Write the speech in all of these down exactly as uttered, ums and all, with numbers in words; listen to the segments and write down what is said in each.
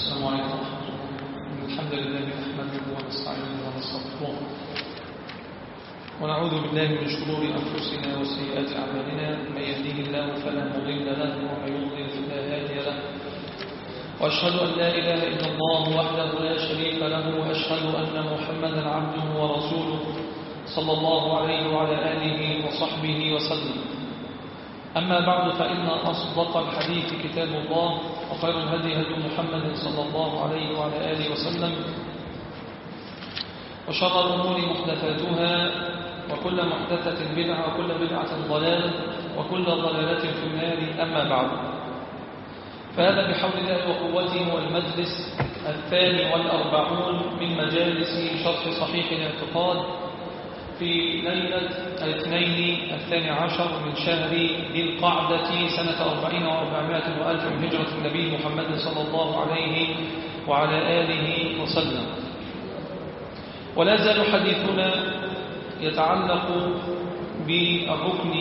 السلام عليكم ورحمة الله. الحمد لله نحمده ونستعينه ونستغفره ونعوذ بالله من شرور أنفسنا وسيئات أعمالنا. من يهديه الله فلا مضل له ومن يضلل فلا هادي له. وأشهد أن لا إله إلا الله وحده لا شريك له وأشهد أن محمدا عبده ورسوله صلى الله عليه وعلى آله وصحبه وسلم. أما بعد فإن أصدق الحديث كتاب الله وخير الهدي هدي محمد صلى الله عليه وعلى آله وسلم وشر الأمور محدثاتها وكل محدثة بدعة وكل بدعة ضلالة وكل ضلالة في النار. أما بعد فهذا بحول الله وقوته هو المجلس الثاني والأربعون من مجالس شرح صحيح الاعتقاد في ليلة الاثنين الثاني عشر من شهر ذي القعدة سنة أربعين وأربعمائة وألف من هجرة النبي محمد صلى الله عليه وعلى آله وسلم. ولا زال حديثنا يتعلق بالركن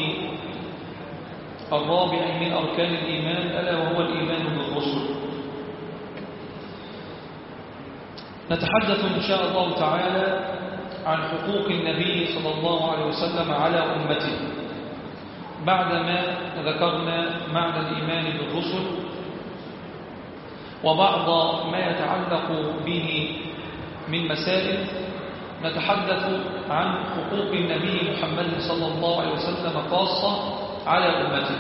الرابع من أركان الإيمان ألا وهو الإيمان بالرسل. نتحدث إن شاء الله تعالى عن حقوق النبي صلى الله عليه وسلم على أمته بعدما ذكرنا معنى الإيمان بالرسل وبعض ما يتعلق به من مسائل. نتحدث عن حقوق النبي محمد صلى الله عليه وسلم خاصة على أمته.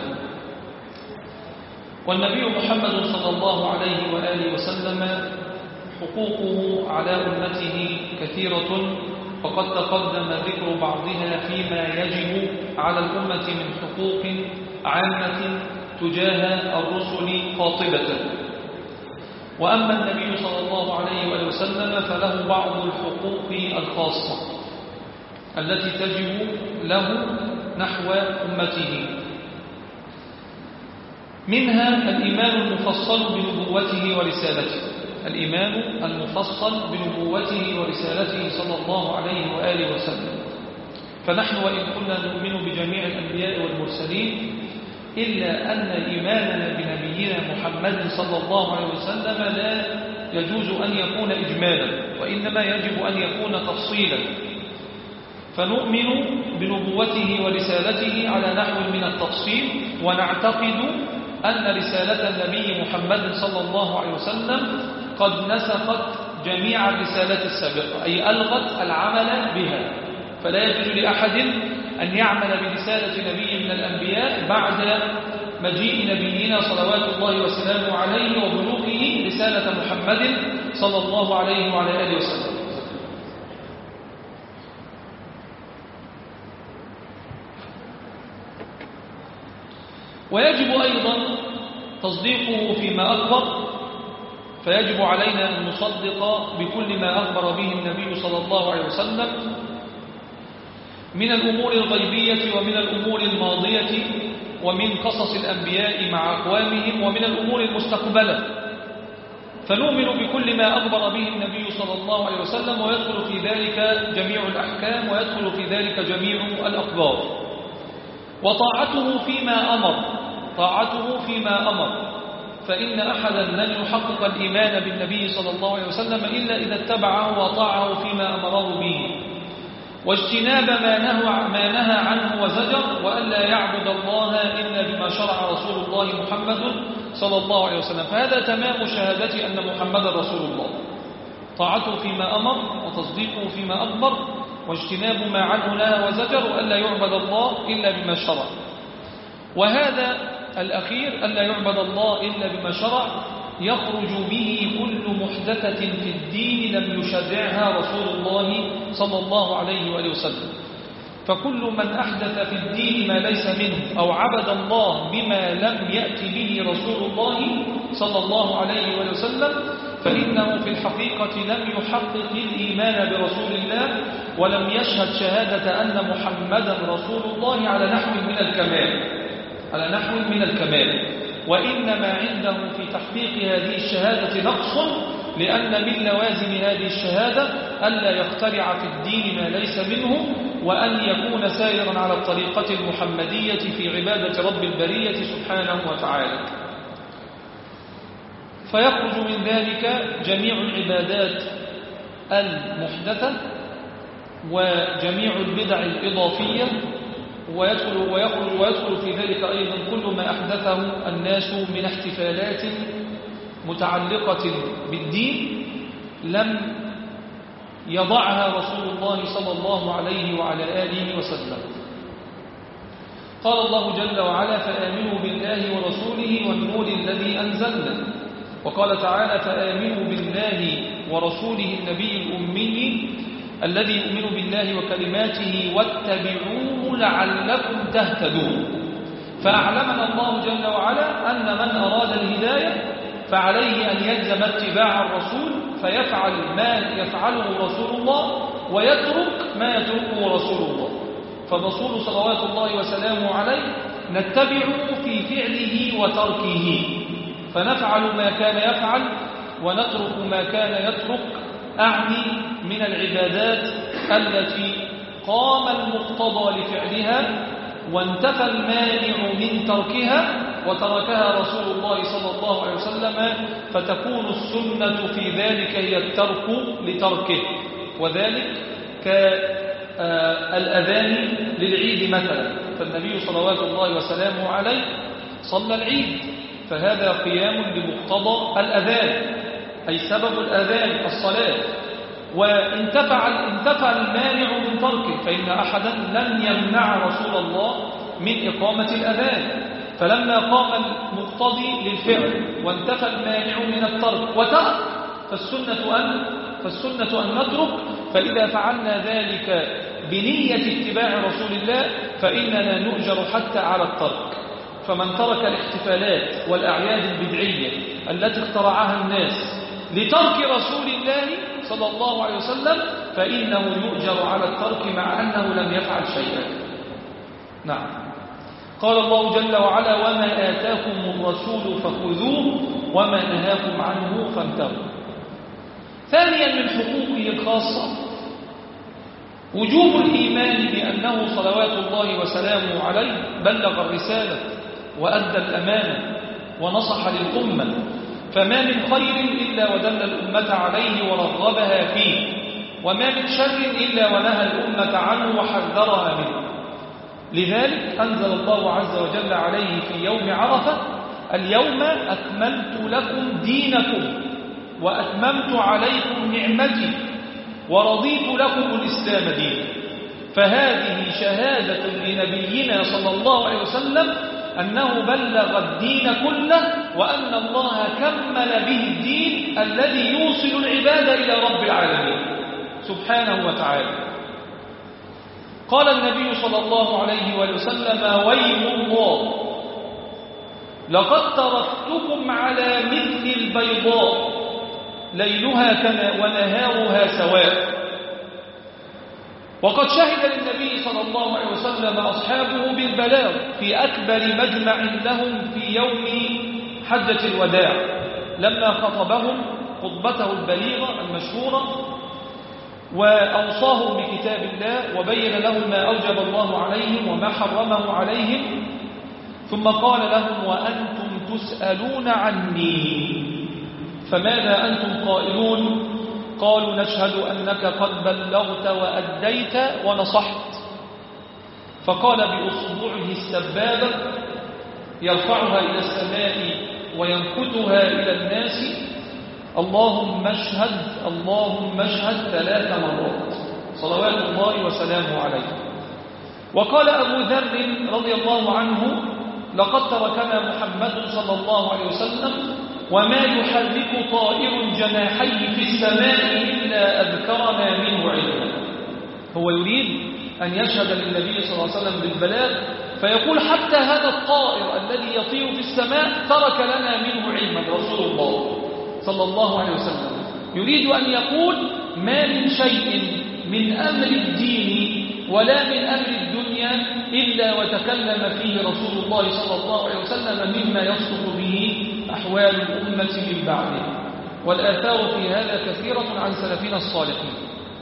والنبي محمد صلى الله عليه وآله وسلم حقوقه على أمته كثيرة وقد تقدم ذكر بعضها فيما يجب على الأمة من حقوق عامة تجاه الرسل قاطبة. وأما النبي صلى الله عليه وآله وسلم فله بعض الحقوق الخاصة التي تجب له نحو أمته، منها الإيمان المفصل بنبوته ورسالته الإيمان المفصل بنبوته ورسالته صلى الله عليه وآله وسلم. فنحن وإن كنا نؤمن بجميع الأنبياء والمرسلين إلا أن إيماننا بنبينا محمد صلى الله عليه وسلم لا يجوز أن يكون إجمالا وإنما يجب أن يكون تفصيلا. فنؤمن بنبوته ورسالته على نحو من التفصيل ونعتقد أن رسالة النبي محمد صلى الله عليه وسلم قد نسخت جميع الرسالات السابقة أي ألغت العمل بها. فلا يجوز لأحد أن يعمل برسالة نبي من الأنبياء بعد مجيء نبينا صلوات الله وسلامه عليه وبلوغه رسالة محمد صلى الله عليه وعلى آله وسلم. ويجب أيضا تصديقه فيما أخبر. فيجب علينا أن نصدق بكل ما أخبر به النبي صلى الله عليه وسلم من الأمور الغيبية ومن الأمور الماضية ومن قصص الأنبياء مع أقوامهم ومن الأمور المستقبلة. فنؤمن بكل ما أخبر به النبي صلى الله عليه وسلم ويدخل في ذلك جميع الأحكام ويدخل في ذلك جميع الأخبار. وطاعته فيما أمر طاعته فيما أمر فإن أحدا لن يحقق الإيمان بالنبي صلى الله عليه وسلم إلا إذا اتبعه وطاعه فيما أمره به. واجتناب ما نهى, ما نهى عنه وزجر وألا يعبد الله إلا بما شرع رسول الله محمد صلى الله عليه وسلم. فهذا تمام شهادة أن محمد رسول الله. طاعته فيما أمر وتصديقه فيما أخبر واجتناب ما عنه نهى وزجر وألا يعبد الله إلا بما شرع. وهذا الأخير ألا يعبد الله إلا بما شرع يخرج به كل محدثة في الدين لم يشرعها رسول الله صلى الله عليه وآله وسلم. فكل من أحدث في الدين ما ليس منه أو عبد الله بما لم يأتي به رسول الله صلى الله عليه وآله وسلم فإنه في الحقيقة لم يحقق الإيمان برسول الله ولم يشهد شهادة أن محمدا رسول الله على نحو من الكمال على نحو من الكمال وإنما عنده في تحقيق هذه الشهادة نقص، لأن من لوازم هذه الشهادة ألا يخترع في الدين ما ليس منه وأن يكون سائرا على الطريقة المحمدية في عبادة رب البرية سبحانه وتعالى. فيخرج من ذلك جميع العبادات المحدثة وجميع البدع الإضافية، ويدخل ويخرج ويدخل في ذلك أيضا كل ما أحدثه الناس من احتفالات متعلقة بالدين لم يضعها رسول الله صلى الله عليه وعلى آله وسلم. قال الله جل وعلا: فآمنوا بالله ورسوله والنور الذي أنزلنا. وقال تعالى: فآمنوا بالله ورسوله النبي الأمي الذي يؤمن بالله وكلماته واتبعوه لعلكم تهتدون. فأعلمنا الله جل وعلا أن من أراد الهداية فعليه أن يلزم اتباع الرسول، فيفعل ما يفعله رسول الله ويترك ما يتركه رسول الله. فالرسول صلوات الله وسلامه عليه نتبعه في فعله وتركه، فنفعل ما كان يفعل ونترك ما كان يترك، أعني من العبادات التي قام المقتضى لفعلها وانتفى المانع من تركها وتركها رسول الله صلى الله عليه وسلم، فتكون السنة في ذلك هي الترك لتركه. وذلك كالأذان للعيد مثلا، فالنبي صلوات الله وسلامه عليه صلى العيد، فهذا قيام بمقتضى الأذان أي سبب الأذان الصلاة، وانتفع انتفع المانع من تركه، فإن أحدا لم يمنع رسول الله من إقامة الأذان، فلما قام المقتضي للفعل وانتفى المانع من الترك وترك فالسنة أن فالسنة أن نترك. فإذا فعلنا ذلك بنية اتباع رسول الله فإننا نؤجر حتى على الترك. فمن ترك الاحتفالات والأعياد البدعية التي اخترعها الناس لترك رسول الله صلى الله عليه وسلم فإنه يؤجر على الترك مع أنه لم يفعل شيئا. نعم. قال الله جل وعلا: وما آتاكم الرسول فخذوه وما نهاكم عنه فانتهوا. ثانيا من حقوقه الخاصة وجوب الإيمان بأنه صلوات الله وسلامه عليه بلغ الرسالة وأدى الأمانة ونصح للأمة، فما من خير إلا ودل الأمة عليه ورغبها فيه، وما من شر إلا ونهى الأمة عنه وحذرها منه. لذلك أنزل الله عز وجل عليه في يوم عرفة: اليوم أكملت لكم دينكم وأتممت عليكم نعمتي ورضيت لكم الإسلام دينا. فهذه شهادة لنبينا صلى الله عليه وسلم أنه بلغ الدين كله، وأن الله كمل به الدين الذي يوصل العباد إلى رب العالمين سبحانه وتعالى. قال النبي صلى الله عليه وسلم: ويم الله لقد تركتكم على مثل البيضاء ليلها ونهارها سواء. وقد شهد للنبي صلى الله عليه وسلم أصحابه بالبلاغ في أكبر مجمع لهم في يوم حجة الوداع، لما خطبهم خطبته البليغة المشهورة وأوصاهم بكتاب الله وبين لهم ما أوجب الله عليهم وما حرمه عليهم، ثم قال لهم: وأنتم تسألون عني فماذا أنتم قائلون؟ قالوا: نشهد أنك قد بلغت وأديت ونصحت. فقال بأصبعه السبابة يرفعها إلى السماء وينكتها إلى الناس: اللهم اشهد اللهم اشهد ثلاث مرات صلوات الله وسلامه عليه. وقال أبو ذر رضي الله عنه: لقد تركنا محمد صلى الله عليه وسلم وما يحرك طائر جناحيه في السماء إلا أذكرنا منه علما. هو يريد أن يشهد للنبي صلى الله عليه وسلم بالبلاغ، فيقول: حتى هذا الطائر الذي يطير في السماء ترك لنا منه علما رسول الله صلى الله عليه وسلم. يريد أن يقول: ما من شيء من أمر الدين ولا من أمر الدنيا إلا وتكلم فيه رسول الله صلى الله عليه وسلم مما يصلح به أحوال الأمة من بعده. والآثار في هذا كثيرة عن سلفنا الصالحين.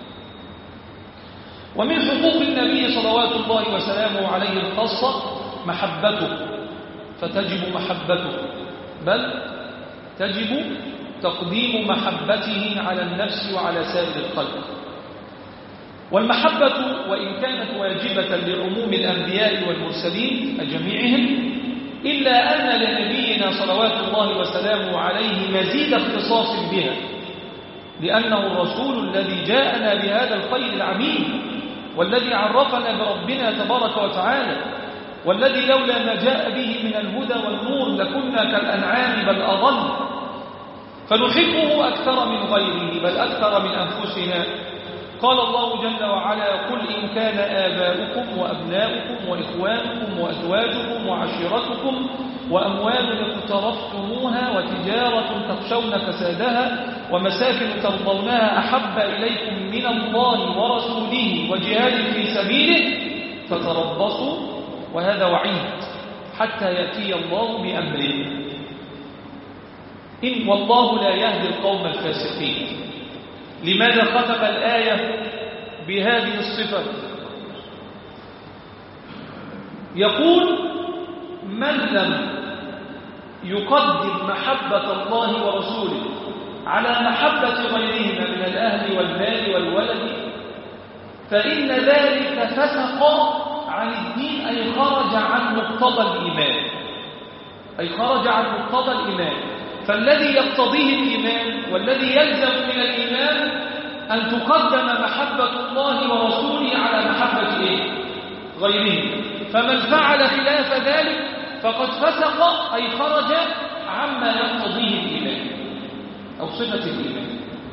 ومن حقوق النبي صلوات الله وسلامه عليه الخاصة محبته، فتجب محبته، بل تجب تقديم محبته على النفس وعلى سائر الخلق. والمحبة وإن كانت واجبة لعموم الأنبياء والمرسلين جميعهم، إلا أن لنبينا صلوات الله وسلامه عليه مزيد اختصاص بها، لأنه الرسول الذي جاءنا بهذا الخير العميم، والذي عرفنا بربنا تبارك وتعالى، والذي لولا ما جاء به من الهدى والنور لكنا كالأنعام بل أضل، فنحبه أكثر من غيره بل أكثر من أنفسنا. قال الله جل وعلا: قل إن كان آباؤكم وأبناؤكم وإخوانكم وأزواجكم وعشيرتكم وأموال اقترفتموها وتجارة تخشون كسادها ومساكن ترضونها أحب إليكم من الله ورسوله وجهاد في سبيله فتربصوا، وهذا وعيد، حتى يأتي الله بأمره، إن والله لا يهدي القوم الفاسقين. لماذا ختم الآية بهذه الصفة؟ يقول: من لم يقدم محبة الله ورسوله على محبة غيرهما من الأهل والمال والولد فإن ذلك فسق عن الدين، أي خرج عن مقتضى الإيمان، أي خرج عن مقتضى الإيمان. فالذي يقتضيه الإيمان والذي يلزم من الإيمان أن تقدم محبة الله ورسوله على محبة إيه؟ غيره. فمن فعل خلاف ذلك فقد فسق، أي خرج عما يقتضيه الإيمان أو صفة الإيمان.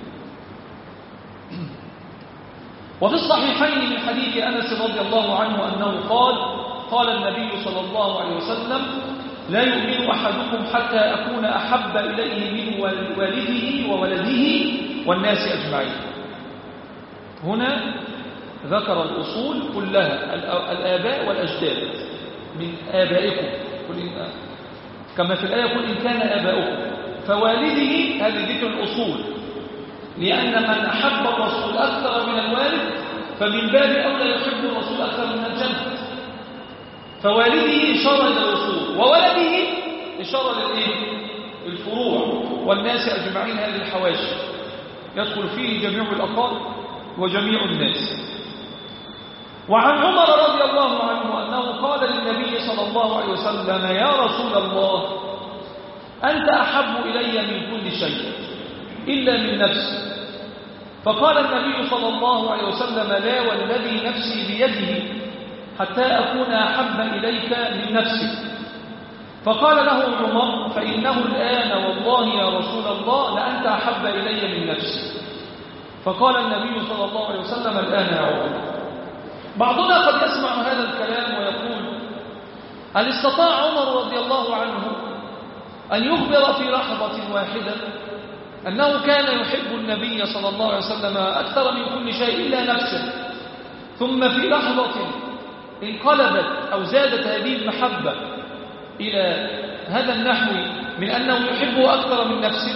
وفي الصحيحين من حديث أنس رضي الله عنه أنه قال: قال النبي صلى الله عليه وسلم: لا يؤمن أحدكم حتى أكون أحب إليه من والده وولده والناس أجمعين. هنا ذكر الأصول كلها، الآباء والأجداد، من آبائكم كما في الآية: قل إن كان آباؤكم، فوالده هذه ذكر الأصول، لأن من أحب الرسول أكثر من الوالد فمن باب أولى يحب الرسول أكثر من الجنة. فوالده إشارة إلى الأصول، وولده إشارة للإيه؟ الفروع، والناس أجمعين هذه الحواشي يدخل فيه جميع الأقارب وجميع الناس. وعن عمر رضي الله عنه أنه قال للنبي صلى الله عليه وسلم: يا رسول الله، أنت أحب إلي من كل شيء إلا من نفسي. فقال النبي صلى الله عليه وسلم: لا والذي نفسي بيده حتى أكون أحب إليك من نفسك. فقال له عمر: فإنه الآن والله يا رسول الله لأنت أحب إلي من نفسي. فقال النبي صلى الله عليه وسلم: الآن يا عمر. بعضنا قد يسمع هذا الكلام ويقول: هل استطاع عمر رضي الله عنه أن يخبر في لحظة واحدة أنه كان يحب النبي صلى الله عليه وسلم أكثر من كل شيء إلا نفسه، ثم في لحظة انقلبت أو زادت هذه المحبة إلى هذا النحو من أنه يحبه أكثر من نفسه؟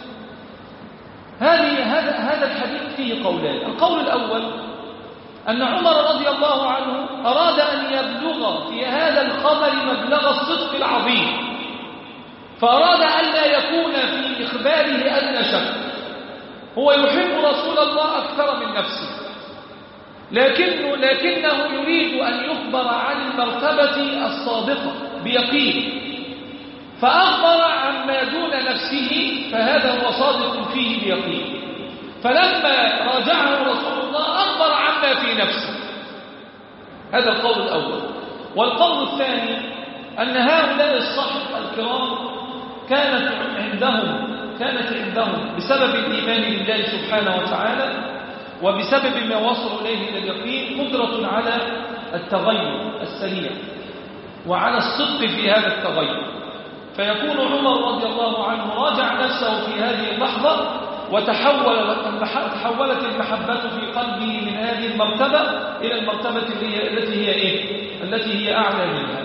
هذه هذا هذا الحديث فيه قولان. القول الأول أن عمر رضي الله عنه أراد أن يبلغ في هذا الخبر مبلغ الصدق العظيم، فأراد أن لا يكون في إخباره أدنى شك. هو يحب رسول الله أكثر من نفسه، لكنه, لكنه يريد أن يخبر عن المرتبة الصادقة بيقين، فأخبر عما دون نفسه، فهذا هو صادق فيه بيقين. فلما راجعه رسول الله أخبر عما في نفسه. هذا القول الأول. والقول الثاني أن هؤلاء الصحب الكرام كانت عندهم كانت عندهم بسبب الإيمان بالله سبحانه وتعالى وبسبب ما وصلوا إليه من اليقين قدرة على التغير السريع وعلى الصدق في هذا التغير. فيكون عمر رضي الله عنه راجع نفسه في هذه اللحظة، وتحولت المحبة في قلبه من هذه المرتبة إلى المرتبة التي هي إيه؟ التي هي أعلى منها.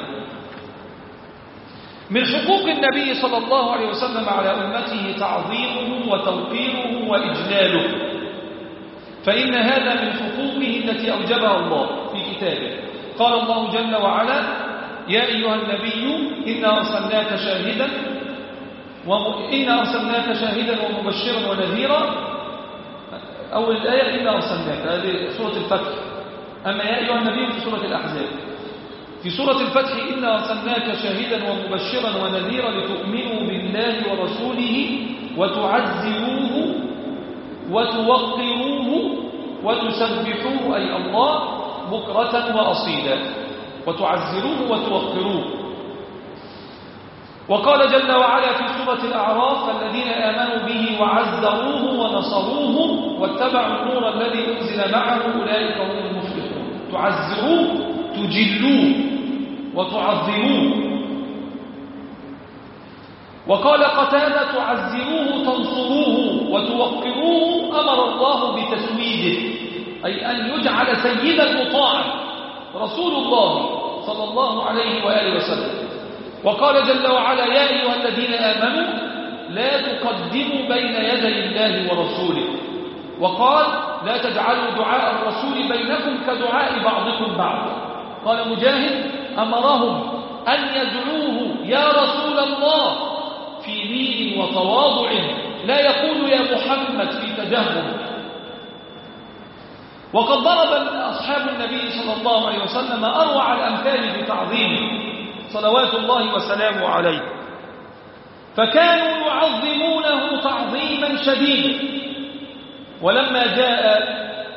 من حقوق النبي صلى الله عليه وسلم على أمته تعظيمه وتوقيره وإجلاله، فإن هذا من حقوقه التي أوجبها الله في كتابه. قال الله جل وعلا: يا أيها النبي إنا أرسلناك شاهدا وإنا أرسلناك شاهدا ومبشرا ونذيرا. أول الآية إنا أرسلناك، هذه سورة الفتح. أما يا أيها النبي في سورة الأحزاب. في سورة الفتح إنا أرسلناك شاهدا ومبشرا ونذيرا لتؤمنوا بالله ورسوله وتعزروه وتوقروه وتسبحوه أي الله بكرة وأصيلا، وتعزروه وتوقروه. وقال جل وعلا في سورة الأعراف الذين آمنوا به وعزروه ونصروه واتبعوا النور الذي أنزل معه أولئك هم المفلحون. تعزروه تجلوه وتعظموه. وقال قتادة تعزروه تنصروه وتوقروه أمر الله بتسويده، أي أن يجعل سيدا مطاعا رسول الله صلى الله عليه وآله وسلم. وقال جل وعلا يا أيها الذين آمنوا لا تقدموا بين يدي الله ورسوله. وقال لا تجعلوا دعاء الرسول بينكم كدعاء بعضكم بعضا. قال مجاهد أمرهم أن يدعوه يا رسول الله في لين وتواضع، لا يقول يا محمد في تجهم. وقد ضرب أصحاب النبي صلى الله عليه وسلم أروع الأمثال بتعظيمه صلوات الله وسلامه عليه، فكانوا يعظمونه تعظيما شديدا. ولما جاء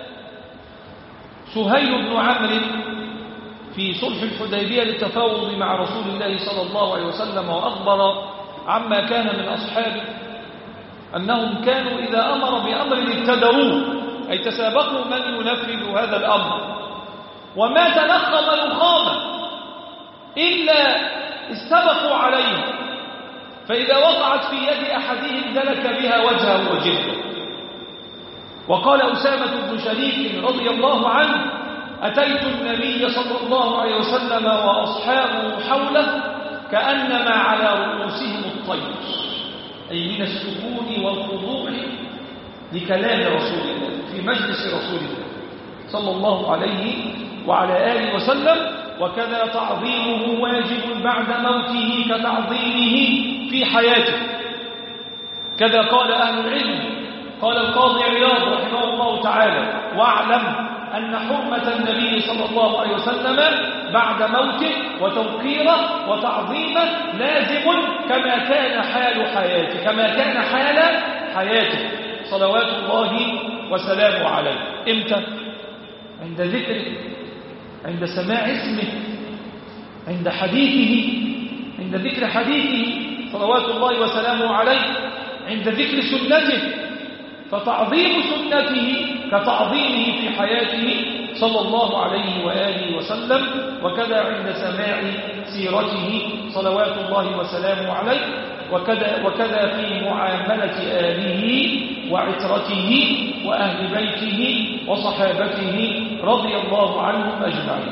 سهيل بن عمرو في صلح الحديبية للتفاوض مع رسول الله صلى الله عليه وسلم وأخبر عما كان من أصحابه أنهم كانوا إذا أمر بأمر ابتدروه، أي تسابقوا من ينفذ هذا الأمر، وما تنخم نخامة إلا استبقوا عليه، فإذا وقعت في يد أحدهم دلك بها وجهه وجلده. وقال أسامة بن شريك رضي الله عنه أتيت النبي صلى الله عليه وسلم وأصحابه حوله كأنما على رؤوسهم الطير، أي من السكون والخضوع لكلام رسول الله في مجلس رسول الله صلى الله عليه وعلى آله وسلم. وكذا تعظيمه واجب بعد موته كتعظيمه في حياته. كذا قال أهل العلم. قال القاضي عياض رحمه الله تعالى واعلم أن حرمة النبي صلى الله عليه وسلم بعد موته وتوقيره وتعظيمه لازم كما كان حال حياته كما كان حال حياته صلوات الله وسلامه عليه. إمتى؟ عند ذكره، عند سماع اسمه، عند حديثه، عند ذكر حديثه صلوات الله وسلامه عليه، عند ذكر سنته، فتعظيم سنته كتعظيمه في حياته صلى الله عليه وآله وسلم. وكذا عند سماع سيرته صلوات الله وسلامه عليه، وكذا, وكذا في معاملة آله وعترته وأهل بيته وصحابته رضي الله عنهم أجمعين.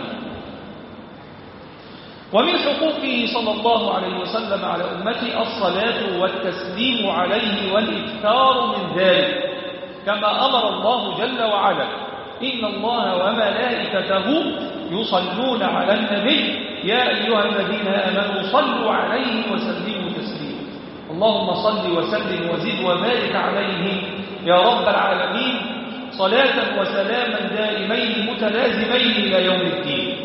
ومن حقوقه صلى الله عليه وسلم على أمته الصلاة والتسليم عليه والإكثار من ذلك، كما أمر الله جل وعلا إن الله وملائكته يصلون على النبي يا أيها الذين آمنوا صلوا عليه وسلموا تسليما. اللهم صل وسلم وزد وبارك عليه يا رب العالمين صلاة وسلاما دائمين متلازمين إلى يوم الدين.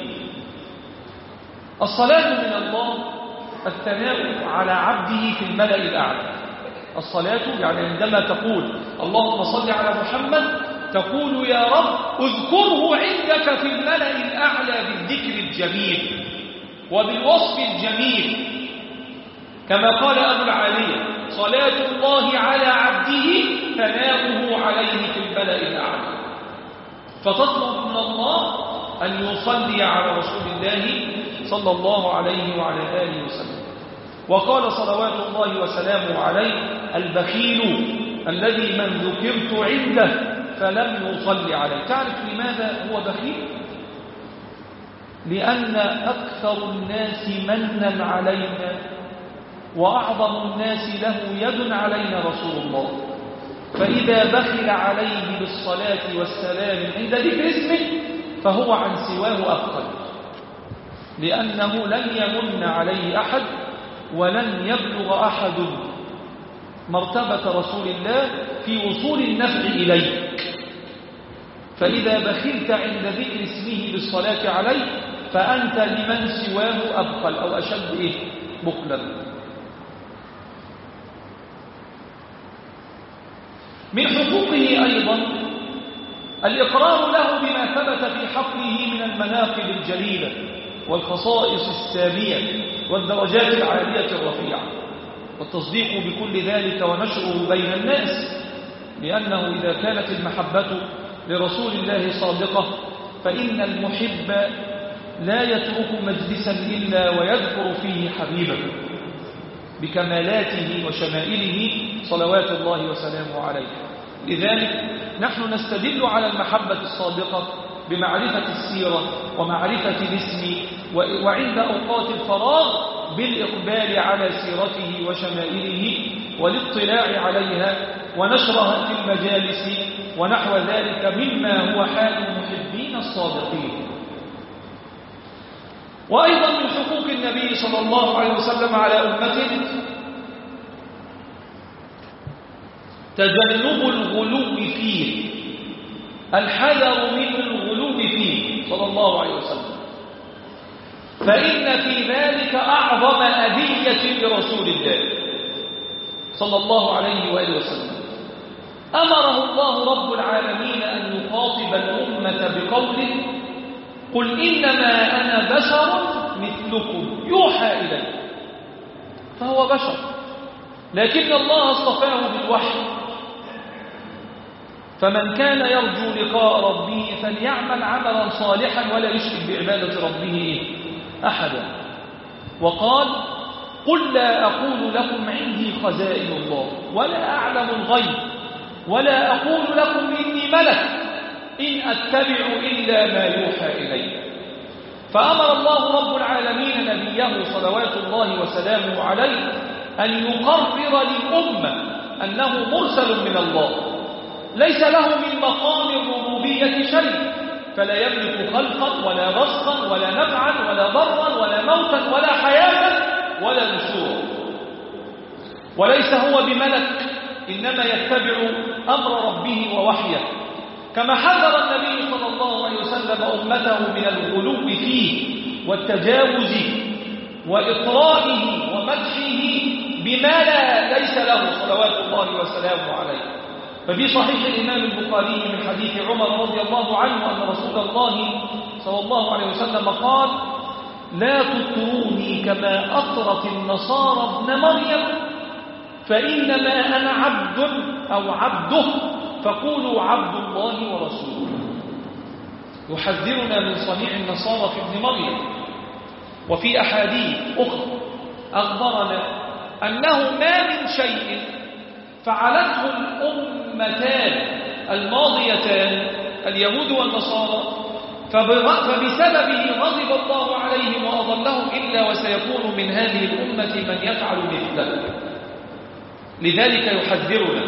الصلاة من الله الثناء على عبده في الملأ الأعلى. الصلاة يعني عندما تقول اللهم صل على محمد تقول يا رب اذكره عندك في الملأ الأعلى بالذكر الجميل وبالوصف الجميل، كما قال أبو العالية صلاة الله على عبده ثناؤه عليه في الملأ الأعلى. فتطلب من الله أن يصلي على رسول الله صلى الله عليه وعلى آله وسلم. وقال صلوات الله وسلامه عليه البخيل الذي من ذكرت عنده فلم يصلي عليه. تعرف لماذا هو بخيل؟ لأن أكثر الناس منا علينا وأعظم الناس له يد علينا رسول الله، فإذا بخل عليه بالصلاة والسلام عند ذكر اسمه فهو عن سواه أفضل، لأنه لن يمن عليه أحد ولن يبلغ أحد مرتبة رسول الله في وصول النفع إليك. فإذا بخلت عند ذكر اسمه بالصلاة عليه فأنت لمن سواه أبخل أو أشد إيه؟ بخلا. من حقوقه أيضا الإقرار له بما ثبت في حقه من المناقب الجليلة والخصائص السامية والدرجات العالية الرفيعة، والتصديق بكل ذلك ونشره بين الناس، لأنه إذا كانت المحبة لرسول الله صادقة فإن المحب لا يترك مجلسا إلا ويذكر فيه حبيبه بكمالاته وشمائله صلوات الله وسلامه عليه. لذلك نحن نستدل على المحبة الصادقة بمعرفة السيرة ومعرفة الاسم، وعند أوقات الفراغ بالإقبال على سيرته وشمائله والاطلاع عليها ونشرها في المجالس ونحو ذلك مما هو حال المحبين الصادقين. وأيضا من حقوق النبي صلى الله عليه وسلم على أمته تجنب الغلو فيه، الحذر من الغلو فيه صلى الله عليه وسلم، فإن في ذلك أعظم أذية لرسول الله صلى الله عليه وآله وسلم. أمره الله رب العالمين أن يخاطب الأمة بقوله: قل إنما أنا بشر مثلكم يوحى إلي. فهو بشر، لكن الله اصطفاه بالوحي. فمن كان يرجو لقاء ربه فليعمل عملا صالحا ولا يشرك بعبادة ربه أحدا. وقال: قل لا أقول لكم عندي خزائن الله ولا أعلم الغيب ولا أقول لكم إني ملك إن أتبع إلا ما يوحى إلي. فأمر الله رب العالمين نبيه صلوات الله وسلامه عليه أن يقرر للأمة أنه مرسل من الله، ليس له من مقام الربوبية شيء، فلا يملك خلقا ولا رزقا ولا نفعا ولا ضرا ولا موتا ولا حياة ولا نشورا، وليس هو بملك، إنما يتبع أمر ربه ووحيه. كما حذر النبي صلى الله عليه وسلم أمته من الغلو فيه والتجاوز وإطرائه ومدحه بما لا ليس له صلوات الله وسلامه عليه. ففي صحيح الإمام البخاري من حديث عمر رضي الله عنه أن رسول الله صلى الله عليه وسلم قال: لا تطروني كما أطرت النصارى ابن مريم فإنما أنا عبد أو عبده فقولوا عبد الله ورسوله. يحذرنا من صنيع النصارى في ابن مريم. وفي أحاديث أخرى أخبرنا أنه ما من شيء فعلته الأمتان الماضيتان اليهود والنصارى فبسببه غضب الله عليهم وأضلهم إلا وسيكون من هذه الأمة من يفعل مثله. لذلك يحذرنا.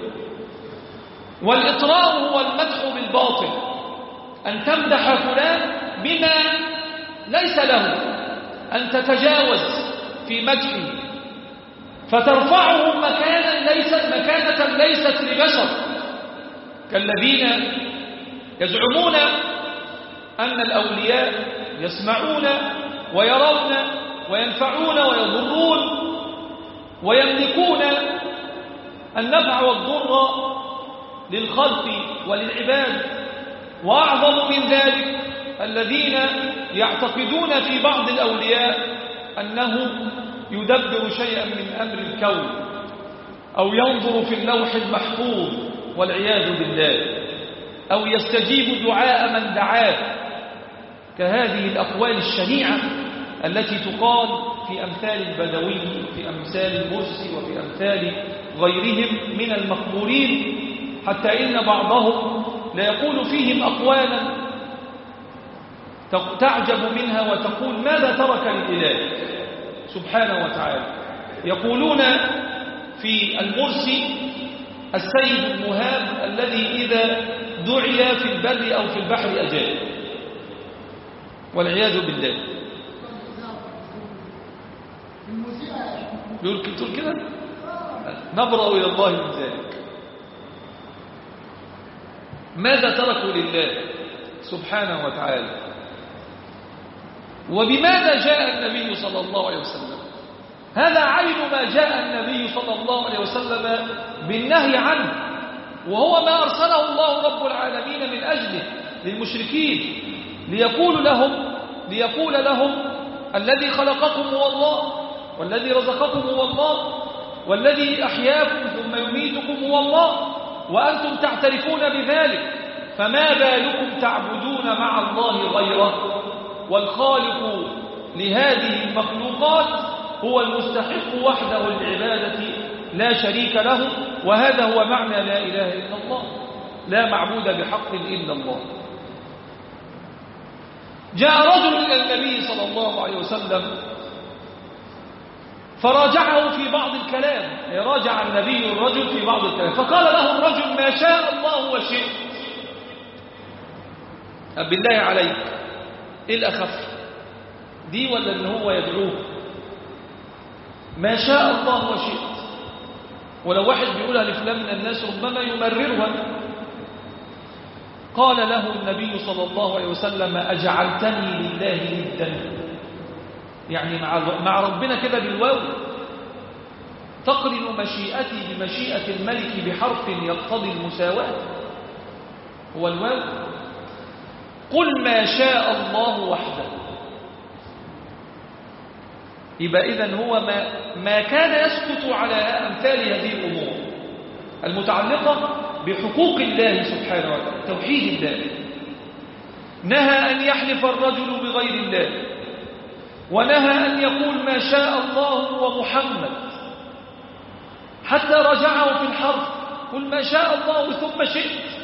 والإطراء هو المدح بالباطل، أن تمدح فلان بما ليس له، أن تتجاوز في مدحه فترفعه مكانا ليست مكانة ليست لبشر، كالذين يزعمون أن الأولياء يسمعون ويرون وينفعون ويضرون ويملكون النفع والضر للخلق وللعباد. وأعظم من ذلك الذين يعتقدون في بعض الأولياء أنه يدبر شيئا من أمر الكون أو ينظر في اللوح المحفوظ والعياذ بالله، أو يستجيب دعاء من دعاه، كهذه الأقوال الشنيعة التي تقال في أمثال البدوي في أمثال المرسي وفي أمثال غيرهم من المقبورين، حتى إن بعضهم لا يقول فيهم أقوالا تعجب منها وتقول ماذا ترك الإله سبحانه وتعالى. يقولون في المرسي السيد المهاب الذي إذا دعي في البر أو في البحر أجاب، والعياذ بالله. يقول كده نبرأ إلى الله من ذلك. ماذا تركوا لله سبحانه وتعالى؟ وبماذا جاء النبي صلى الله عليه وسلم؟ هذا عين ما جاء النبي صلى الله عليه وسلم بالنهي عنه، وهو ما أرسله الله رب العالمين من أجله للمشركين، ليقول لهم ليقول لهم الذي خلقكم هو الله، والذي رزقكم هو الله، والذي أحياكم ثم يميتكم هو الله، وأنتم تعترفون بذلك، فما بالكم تعبدون مع الله غيره؟ والخالق لهذه المخلوقات هو المستحق وحده العبادة لا شريك له، وهذا هو معنى لا إله إلا الله، لا معبود بحق إلا الله. جاء رجل إلى النبي صلى الله عليه وسلم فراجعه في بعض الكلام، راجع النبي الرجل في بعض الكلام، فقال له الرجل ما شاء الله وشئت. بالله عليك إيه الأخف دي ولا إن هو يدعوه؟ ما شاء الله وشئت، ولو واحد بيقولها لفلان من الناس ربما يمررها. قال له النبي صلى الله عليه وسلم أجعلتني لله ندا، يعني مع مع ربنا كده بالواو، تقرن مشيئتي بمشيئة الملك بحرف يقتضي المساواة، هو الواو. قل ما شاء الله وحده، يبقى إذن هو ما, ما كان يسكت على أمثال هذه الأمور المتعلقة بحقوق الله سبحانه وتعالى، توحيد الله. نهى أن يحلف الرجل بغير الله، ونهى أن يقول ما شاء الله ومحمد، حتى رجعه في الحرف قل ما شاء الله ثم شئت.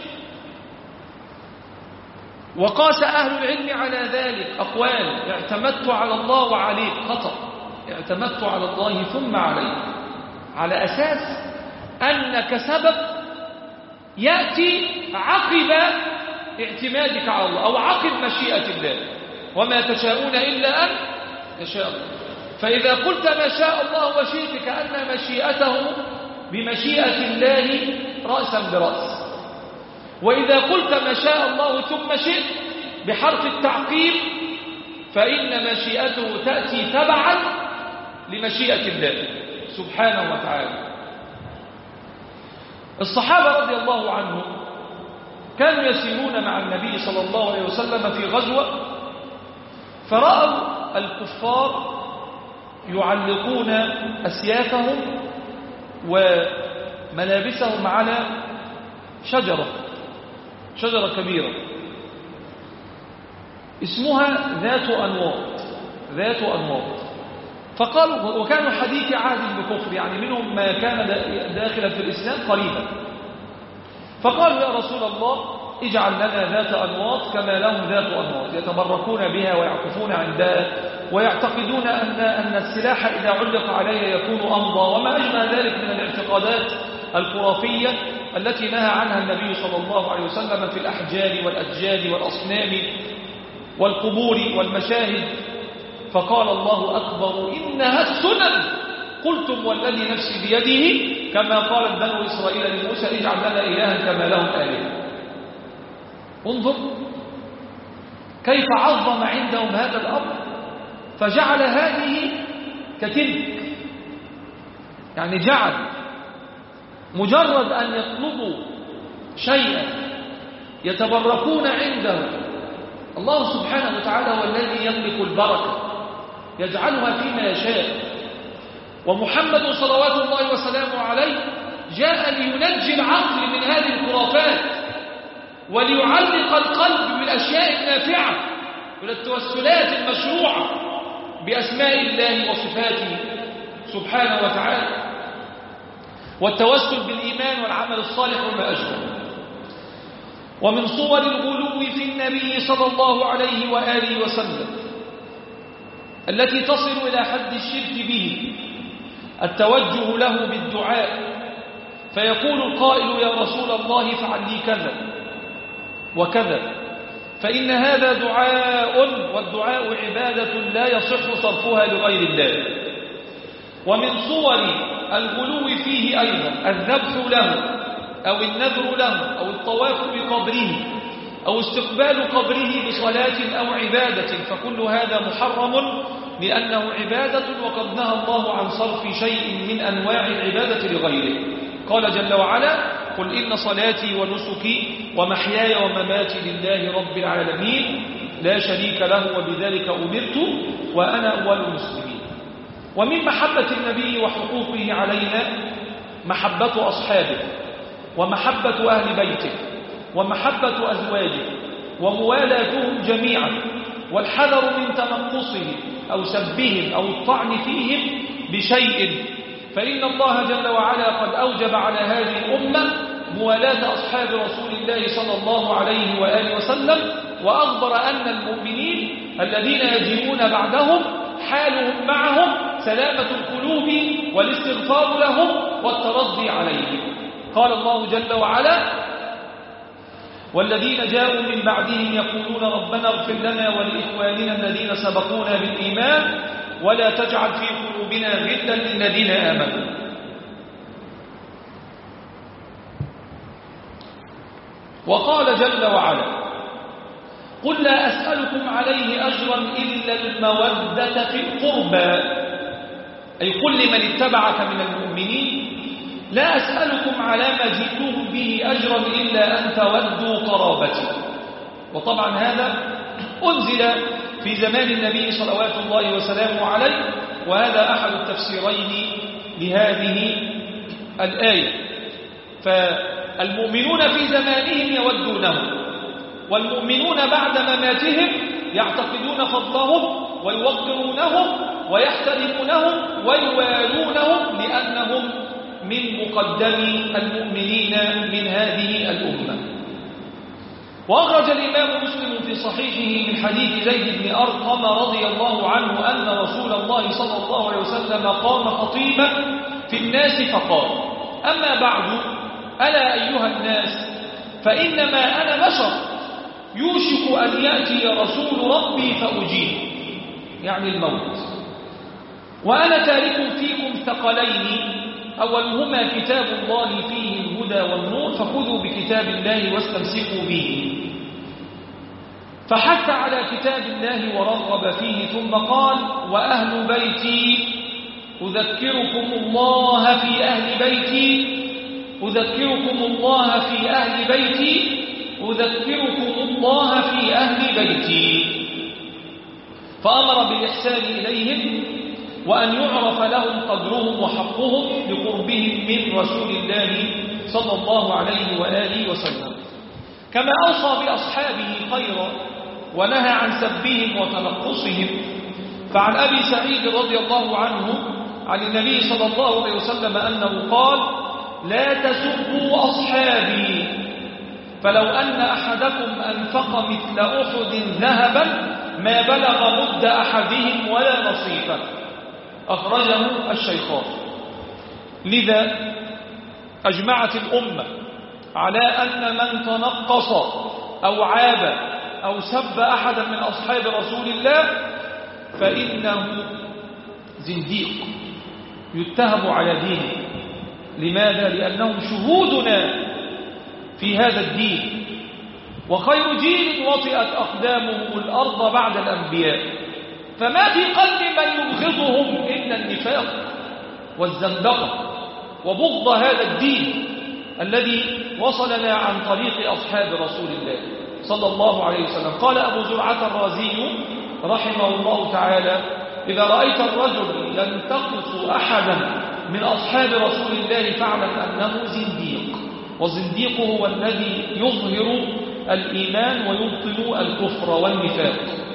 وقاس أهل العلم على ذلك أقوال: اعتمدت على الله وعليه، خطأ، اعتمدت على الله ثم عليه، على أساس أنك سبب يأتي عقب اعتمادك على الله أو عقب مشيئة الله، وما تشاءون إلا أن يشاء الله. فإذا قلت ما شاء الله وشئت كأن مشيئته بمشيئة الله رأسا برأس، وإذا قلت ما شاء الله ثم شئت بحرف التعقيب فإن مشيئته تأتي تبعا لمشيئة الله سبحانه وتعالى. الصحابة رضي الله عنهم كانوا يسيرون مع النبي صلى الله عليه وسلم في غزوة، فرأوا الكفار يعلقون أسيافهم وملابسهم على شجرة شجرة كبيرة اسمها ذات أنواط ذات أنواط فقالوا، وكانوا حديث عهد بكفر، يعني منهم ما كان داخلا في الإسلام قريبا، فقالوا يا رسول الله اجعل لنا ذات أنواط كما لهم ذات أنواط يتبركون بها ويعكفون عندها، ويعتقدون أن أن السلاح إذا علق عليه يكون أمضى، وما أجمع ذلك من الاعتقادات الخرافية التي نهى عنها النبي صلى الله عليه وسلم في الأحجار والأدجال والأصنام والقبور والمشاهد. فقال الله أكبر إنها السنن، قلتم والذي نفسي بيده كما قالت بنو إسرائيل لموسى اجعل لنا إلها كما لهم آلهة. انظر كيف عظم عندهم هذا الأمر، فجعل هذه كتلك، يعني جعل مجرد أن يطلبوا شيئا يتبركون عنده، الله سبحانه وتعالى هو الذي يملك البركة يجعلها فيما يشاء، ومحمد صلوات الله وسلامه عليه جاء لينجي العقل من هذه الخرافات وليعلق القلب بالأشياء النافعة من التوسلات المشروعة بأسماء الله وصفاته سبحانه وتعالى، والتوسل بالإيمان والعمل الصالح وما أشبه. ومن صور الغلو في النبي صلى الله عليه وآله وسلم التي تصل إلى حد الشرك به التوجه له بالدعاء، فيقول القائل يا رسول الله افعل لي كذا وكذا، فإن هذا دعاء، والدعاء عبادة لا يصح صرفها لغير الله. ومن صور الغلو فيه أيضا الذبح له أو النذر له أو الطواف بقبره أو استقبال قبره بصلاة أو عبادة، فكل هذا محرم لأنه عبادة، وقد نهى الله عن صرف شيء من أنواع العبادة لغيره. قال جل وعلا: قل إن صلاتي ونسكي ومحياي ومماتي لله رب العالمين لا شريك له وبذلك أمرت وأنا أول المسلمين. ومن محبة النبي وحقوقه علينا محبة أصحابه ومحبة أهل بيته ومحبة أزواجه وموالاتهم جميعا، والحذر من تنقصهم أو سبهم أو الطعن فيهم بشيء، فإن الله جل وعلا قد أوجب على هذه الأمة موالاة أصحاب رسول الله صلى الله عليه وآله وسلم، وأخبر أن المؤمنين الذين يجيئون بعدهم حالهم معهم سلامة القلوب والاستغفار لهم والترضي عليهم. قال الله جل وعلا: والذين جاءوا من بعدهم يقولون ربنا اغفر لنا ولإخواننا الذين سبقونا بالإيمان ولا تجعل في قلوبنا غلا للذين آمنوا. وقال جل وعلا: قل لا أسألكم عليه أجرا إلا المودة في القربى، أي قل لمن اتبعك من المؤمنين لا أسألكم على ما جئتم به أجرا إلا أن تودوا قرابتي. وطبعا هذا أنزل في زمان النبي صلوات الله وسلامه عليه، وهذا أحد التفسيرين لهذه الآية. فالمؤمنون في زمانهم يودونهم، والمؤمنون بعد مماتهم يعتقدون فضلهم ويوقرونهم ويحترمونهم ويوالونهم لأنهم من مقدم المؤمنين من هذه الأمة. وأخرج الإمام مسلم في صحيحه من حديث زيد بن أرقم رضي الله عنه أن رسول الله صلى الله عليه وسلم قام خطيبا في الناس فقال: أما بعد، ألا أيها الناس، فإنما أنا بشر يوشك أن يأتي رسول ربي فأجيب، يعني الموت، وأنا تارك فيكم ثقلين، أولهما كتاب الله فيه الهدى والنور، فخذوا بكتاب الله واستمسكوا به. فحث على كتاب الله ورغب فيه، ثم قال: وأهل بيتي أذكركم الله في أهل بيتي أذكركم الله في أهل بيتي أذكركم الله في أهل بيتي. فأمر بالإحسان إليهم وأن يعرف لهم قدرهم وحقهم لقربهم من رسول الله صلى الله عليه وآله وسلم، كما أوصى بأصحابه خيرا ونهى عن سبهم وتنقصهم. فعن أبي سعيد رضي الله عنه عن النبي صلى الله عليه وسلم أنه قال: لا تسبوا أصحابي، فلو أن أحدكم أنفق مثل أحد ذهبا ما بلغ مد أحدهم ولا نصيفه. أخرجه الشيخان. لذا أجمعت الأمة على أن من تنقص أو عاب أو سب أحدا من أصحاب رسول الله فإنه زنديق يتهم على دينه. لماذا؟ لأنهم شهودنا في هذا الدين، وخير جيل وطئت أقدامهم الأرض بعد الأنبياء، فما في قلب من يبغضهم إلا النفاق والزندقة وبغض هذا الدين الذي وصلنا عن طريق أصحاب رسول الله صلى الله عليه وسلم. قال أبو زرعة الرازي رحمه الله تعالى: إذا رأيت الرجل ينتقص أحدا من أصحاب رسول الله فاعلم أنه زنديق، والزنديق هو الذي يظهر الإيمان ويبطل الكفر والنفاق.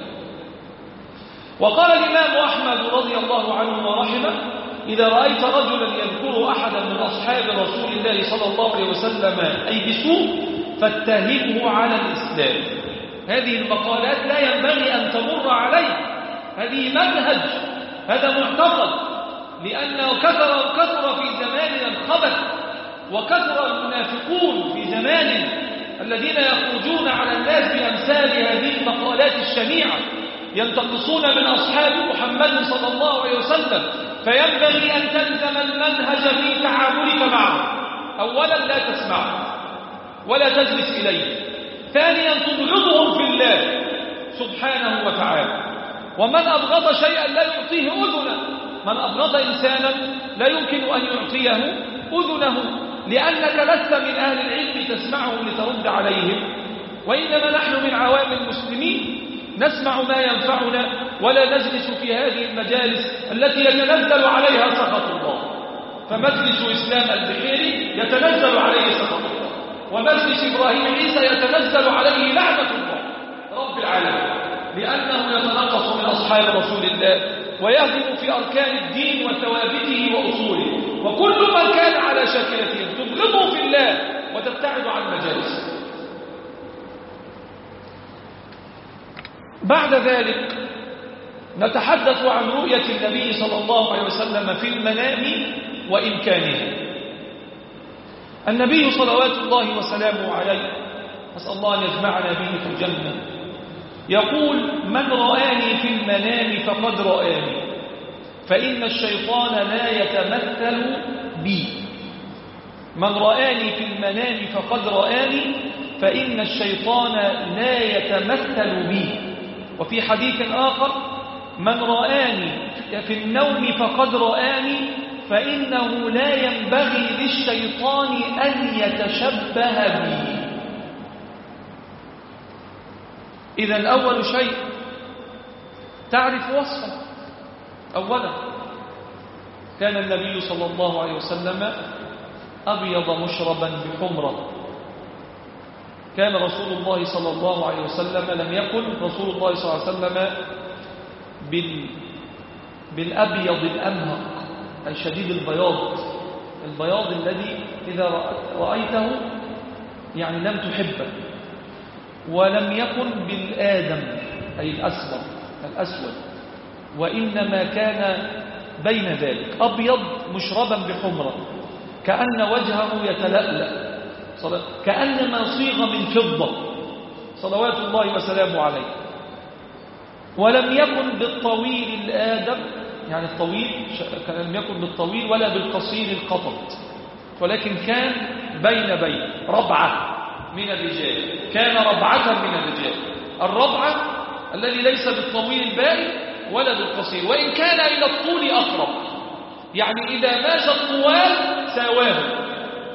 وقال الإمام أحمد رضي الله عنه ورحمه: إذا رأيت رجلا يذكر أحدا من أصحاب رسول الله صلى الله عليه وسلم أي بسوء فاتهمه على الإسلام. هذه المقالات لا ينبغي أن تمر عليه، هذه منهج، هذا معتقد، لأنه كثر كثر في زماننا الخبث، وكثر المنافقون في زماننا الذين يخرجون على الناس بأمثال هذه المقالات الشنيعة، ينتقصون من أصحاب محمد صلى الله عليه وسلم فينبغي أن تلزم المنهج في تعاملك معه. أولا لا تسمعه ولا تجلس إليه. ثانيا تبغضهم في الله سبحانه وتعالى. ومن أبغض شيئا لا يعطيه أذنه، من أبغض إنسانا لا يمكن أن يعطيه أذنه، لأنك لست من أهل العلم تسمعهم لترد عليهم، وإنما نحن من عوام المسلمين نسمع ما ينفعنا ولا نجلس في هذه المجالس التي يتنزل عليها سخط الله. فمجلس إسلام البحيري يتنزل عليه سخط الله، ومجلس إبراهيم عيسى يتنزل عليه لعنة الله رب العالمين، لأنه يتنقص من أصحاب رسول الله ويهدم في أركان الدين وثوابته وأصوله. وكل من كان على شاكلتهم تبغضه في الله وتبتعد عن مجالسه. بعد ذلك نتحدث عن رؤية النبي صلى الله عليه وسلم في المنام وإمكانه. النبي صلوات الله وسلامه عليه، أسأل الله أن يجمعنا به في الجنة، يقول: من رآني في المنام فقد رآني، فإن الشيطان لا يتمثل بي. من رآني في المنام فقد رآني، فإن الشيطان لا يتمثل بي. وفي حديث آخر: من رآني في النوم فقد رآني، فإنه لا ينبغي للشيطان أن يتشبه بي. إذن أول شيء تعرف وصفه. أولا كان النبي صلى الله عليه وسلم أبيض مشربا بحمرة. كان رسول الله صلى الله عليه وسلم لم يكن رسول الله صلى الله عليه وسلم بال بالأبيض الأمهق، أي شديد البياض، البياض الذي إذا رأيته يعني لم تحبه. ولم يكن بالآدم أي الأسود الأسود وإنما كان بين ذلك، أبيض مشربا بحمرة، كأن وجهه يتلألأ، كأنما صيغ من فضة صلوات الله وسلامه عليه. ولم يكن بالطويل الآدم، يعني الطويل لم يكن بالطويل ولا بالقصير القطط، ولكن كان بين بين ربعة من الرجال، كان ربعة من الرجال. الربعة الذي ليس بالطويل البائن ولا بالقصير، وإن كان إلى الطول أقرب، يعني إذا ماشى الطوال ساواه.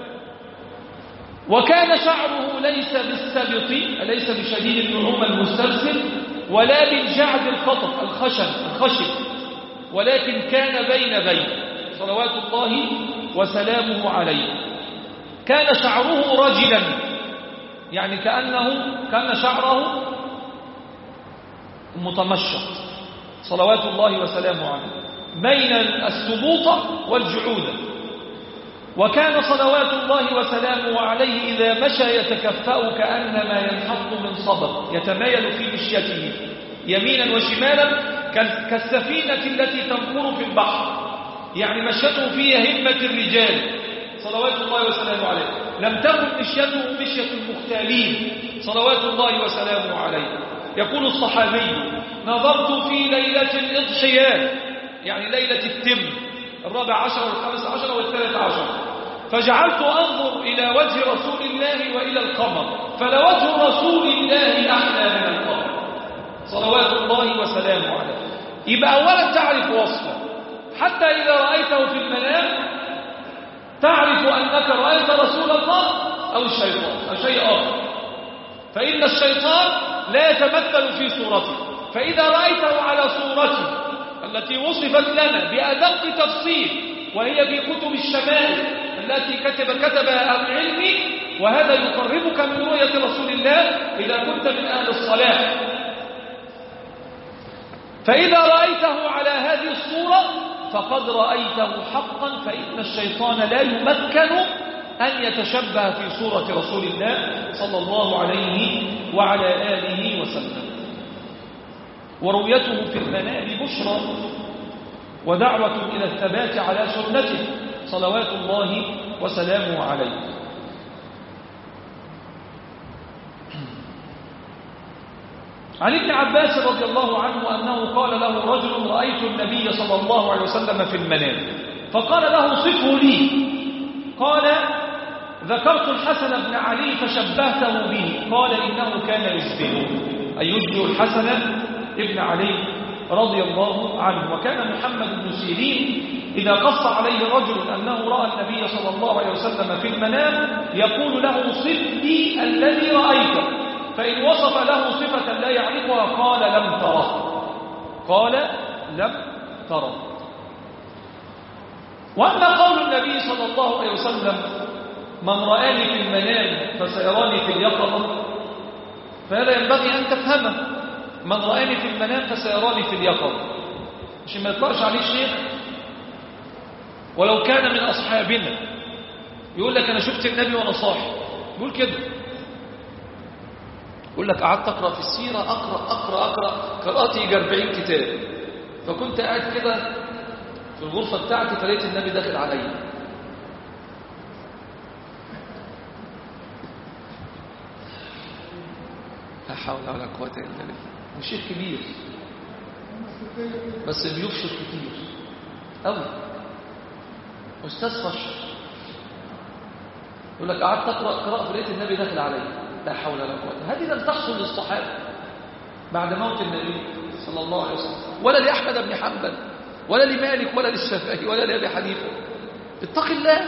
وكان شعره ليس بالسبط، ليس بشديد النعومة المسترسل، ولا بالجعد الخطف الخشن الخشب، ولكن كان بين بين صلوات الله وسلامه عليه. كان شعره رجلا، يعني كأنه كان شعره متمشط صلوات الله وسلامه عليه بين السبوط والجعودة. وكان صلوات الله وسلامه عليه إذا مشى يتكفأ كأنما ينحط من صبب، يتمايل في مشيته يمينا وشمالا كالسفينة التي تنقر في البحر، يعني مشيته في همة الرجال صلوات الله وسلامه عليه. لم تكن مشيته مشية المختالين صلوات الله وسلامه عليه. يقول الصحابي: نظرت في ليلة الإضحيان، يعني ليلة التم الرابع عشر والخامس عشر والثالث عشر، فجعلت أنظر إلى وجه رسول الله وإلى القمر، فلوجه رسول الله أحلى من القمر صلوات الله وسلامه عليه. يبقى أولا تعرف وصفه، حتى إذا رأيته في المنام تعرف أنك رأيت رسول الله أو الشيطان أو شيء آخر، فإن الشيطان لا يتمثل في صورته. فإذا رأيته على صورته التي وصفت لنا بأدق تفصيل، وهي في كتب الشمائل التي كتب كتبها أهل العلم، وهذا يقربك من رؤية رسول الله إذا كنت من أهل الصلاح. فإذا رأيته على هذه الصورة فقد رأيته حقا، فإن الشيطان لا يمكن أن يتشبه في صورة رسول الله صلى الله عليه وعلى آله وسلم. ورؤيته في المنام بشرى ودعوة إلى الثبات على سنته صلوات الله وسلامه عليه. عن ابن عباس رضي الله عنه أنه قال له رجل رأيت النبي صلى الله عليه وسلم في المنام، فقال له صفه لي، قال ذكرت الحسن بن علي فشبهته به، قال إنه كان يشبهه، أي يشبه الحسن ابن علي رضي الله عنه. وكان محمد بن سيرين إذا قص عليه رجل أنه رأى النبي صلى الله عليه وسلم في المنام يقول له صف لي الذي رأيته، فإن وصف له صفة لا يعرفها قال لم تره، قال لم تره. وأما قول النبي صلى الله عليه وسلم من رآني في المنام فسيراني في اليقظة، فهذا ينبغي أن تفهمه. من رآني في المنام فسيراني في اليقظة، مش ما يطلعش عليه شيخ ولو كان من أصحابنا يقول لك أنا شفت النبي وأنا صاحي، يقول كده، يقول لك قعدت أقرأ في السيرة، أقرأ أقرأ أقرأ قرأت يجي أربعين كتاب، فكنت قاعد كده في الغرفة بتاعتي فلقيت النبي داخل علي، لا حول ولا قوة إلا بالله. وشيخ كبير بس بيفشل كتير أوي، أستاذ فشل، يقول لك قعدت أقرأ قراءة فلقيت النبي داخل علي، لا حول ولا قوة. هذه لم تحصل للصحابة بعد موت النبي صلى الله عليه وسلم، ولا لأحمد بن حنبل ولا لمالك ولا للشافعي ولا لأبي حنيفة. اتق الله.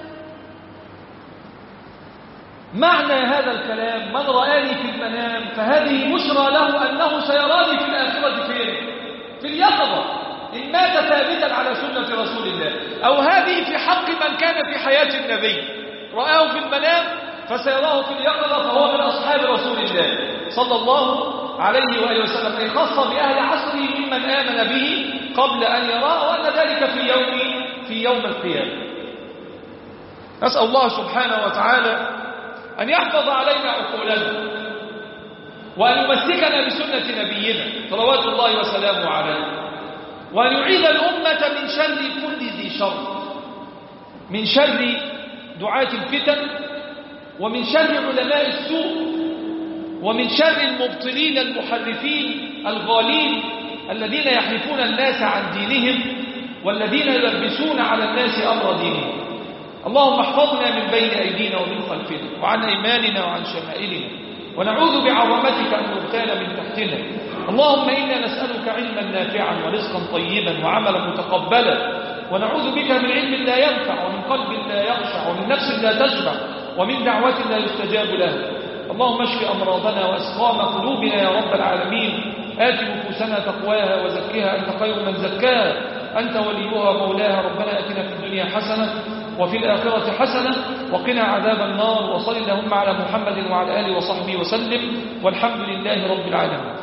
معنى هذا الكلام من رآني في المنام فهذه بشرى له أنه سيراني في الآخرة فين؟ في اليقظة، إن مات ثابتا على سنة رسول الله، أو هذه في حق من كان في حياة النبي رآه في المنام فسيراه في اليقظة فهو من أصحاب رسول الله صلى الله عليه وآله وسلم، أي خاصة بأهل عصره ممن آمن به قبل أن يراه، وأن ذلك في يوم في يوم القيامة. نسأل الله سبحانه وتعالى أن يحفظ علينا عقولنا وأن يمسكنا بسنة نبينا صلوات الله وسلامه عليه، وأن يعيذ الأمة من شر كل ذي شر، من شر دعاة الفتن، ومن شر علماء السوء، ومن شر المبطلين المحرفين الغالين الذين يحرفون الناس عن دينهم والذين يلبسون على الناس أمر دينهم. اللهم احفظنا من بين أيدينا ومن خلفنا وعن أيماننا وعن شمائلنا، ونعوذ بعظمتك أن نغتال من تحتنا. اللهم إنا نسألك علما نافعا ورزقا طيبا وعملا متقبلا، ونعوذ بك من علم لا ينفع ومن قلب لا يخشع ومن نفس لا تشبع ومن دعوة لا يستجاب لها. اللهم اشف أمراضنا وأسقام قلوبنا يا رب العالمين. آت نفوسنا تقواها وزكها أنت خير من زكاها، أنت وليها مولاها. ربنا آتنا في الدنيا حسنة وفي الآخرة حسنة وقنا عذاب النار. وصل اللهم على محمد وعلى آله وصحبه وسلم، والحمد لله رب العالمين.